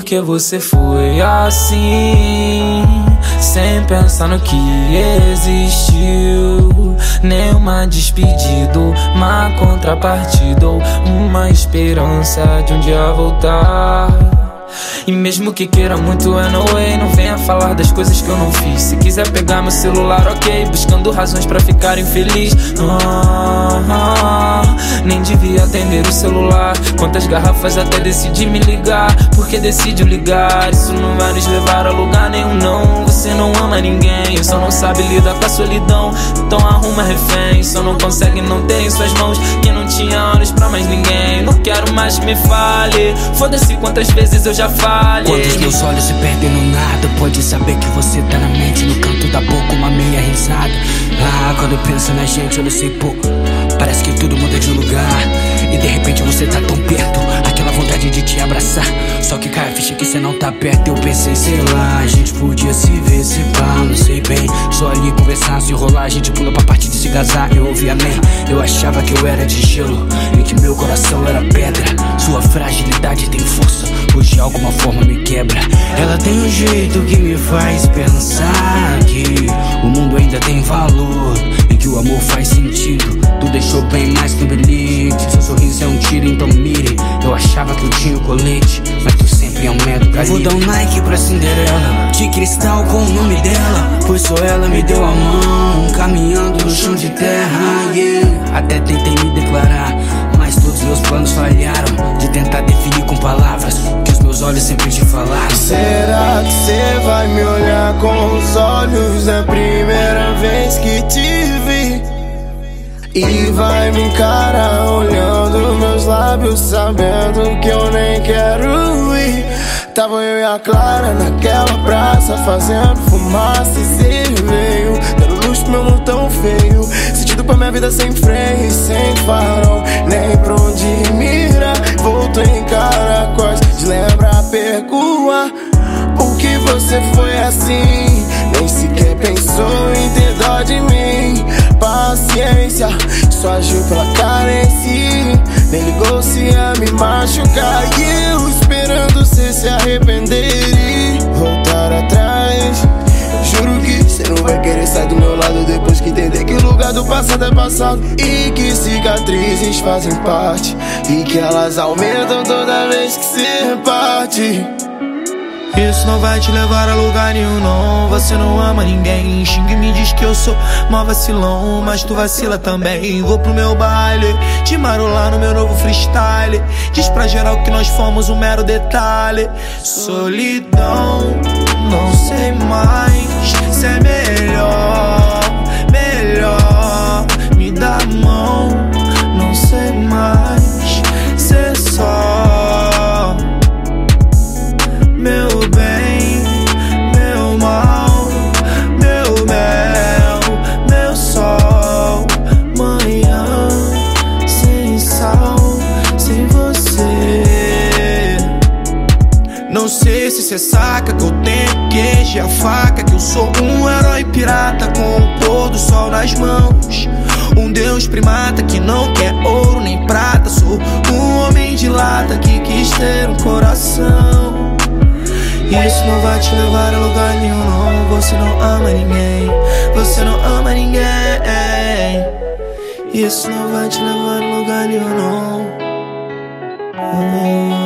porque você foi assim, sem pensar no que existiu. Nenhuma despedida, uma contrapartida ou uma esperança de um dia voltar. E mesmo que queira muito, anyway, não venha falar das coisas que eu não fiz. Se quiser pegar meu celular, ok, buscando razões pra ficar infeliz. Nem devia atender o celular. Quantas garrafas até decidi me ligar. Porque decidiu ligar, isso não vai nos levar a lugar nenhum, não. Você não ama ninguém, só não sabe lidar com a solidão. Então arruma refém, só não consegue não ter em suas mãos quem não tinha olhos pra mais ninguém. Não quero mais que me fale, foda-se quantas vezes eu já falei. Quando os meus olhos se perdem no nada, pode saber que você tá na mente, no canto da boca uma meia risada. Quando eu penso na gente eu não sei pouco, parece que tudo muda de lugar. E de repente você tá tão perto, aquela vontade de te abraçar. Só que cai a ficha que cê não tá perto. Eu pensei, sei lá, a gente podia se ver, se pá, não sei bem. Só ali conversar, se enrolar, a gente pula pra parte de se casar. Eu ouvi amém, eu achava que eu era de gelo e que meu coração era pedra. Sua fragilidade tem força, hoje de alguma forma me quebra. Ela tem um jeito que me faz pensar que o mundo ainda tem valor e que o amor faz sentido. Tu deixou bem mais que um bilhete, seu sorriso é um tiro, então mire. Eu achava que eu tinha o colete, mas tu sempre é um metro calibre. Vou dar um Nike pra Cinderela, de cristal com o nome dela, pois só ela me deu a mão, caminhando no chão de terra, yeah. Até tentei me declarar, mas todos meus planos falharam, de tentar definir com palavras que os meus olhos sempre te falaram. Será que cê vai me olhar com os olhos da primeira vez que te vi? E vai me encarar olhando meus lábios, sabendo que eu nem quero ir. Tava eu e a Clara naquela praça, fazendo fumaça e cê veio, dando luz pro meu mundo tão feio. Sentido pra minha vida sem freio e sem farol, nem pra onde mirar. Volto em Caracóis, deslembra, percua. Por que você foi assim? Nem sequer pensou em ter dó de mim. Paciência, só agiu pela carência, nem ligou se ia me machucar. E eu esperando cê se arrepender e voltar atrás. Juro que cê não vai querer sair do meu lado depois que entender que o lugar do passado é passado e que cicatrizes fazem parte e que elas aumentam toda vez que cê parte. Isso não vai te levar a lugar nenhum, não. Você não ama ninguém, xinga e me diz que eu sou mó vacilão, mas tu vacila também. Vou pro meu baile, te marolar no meu novo freestyle. Diz pra geral que nós fomos um mero detalhe. Solidão, não sei mais se é melhor, melhor me dá a mão. Não sei mais se é só meu bem, meu mal, meu mel, meu sol. Manhã sem sal, sem você. Não sei se cê saca que eu tenho queijo e a faca, que eu sou um herói pirata com o pôr do sol nas mãos. Um deus primata que não quer ouro nem prata. Sou um homem de lata que quis ter um coração. Isso não vai te levar a lugar nenhum, não. Você não ama ninguém, você não ama ninguém. Isso não vai te levar a lugar nenhum, não.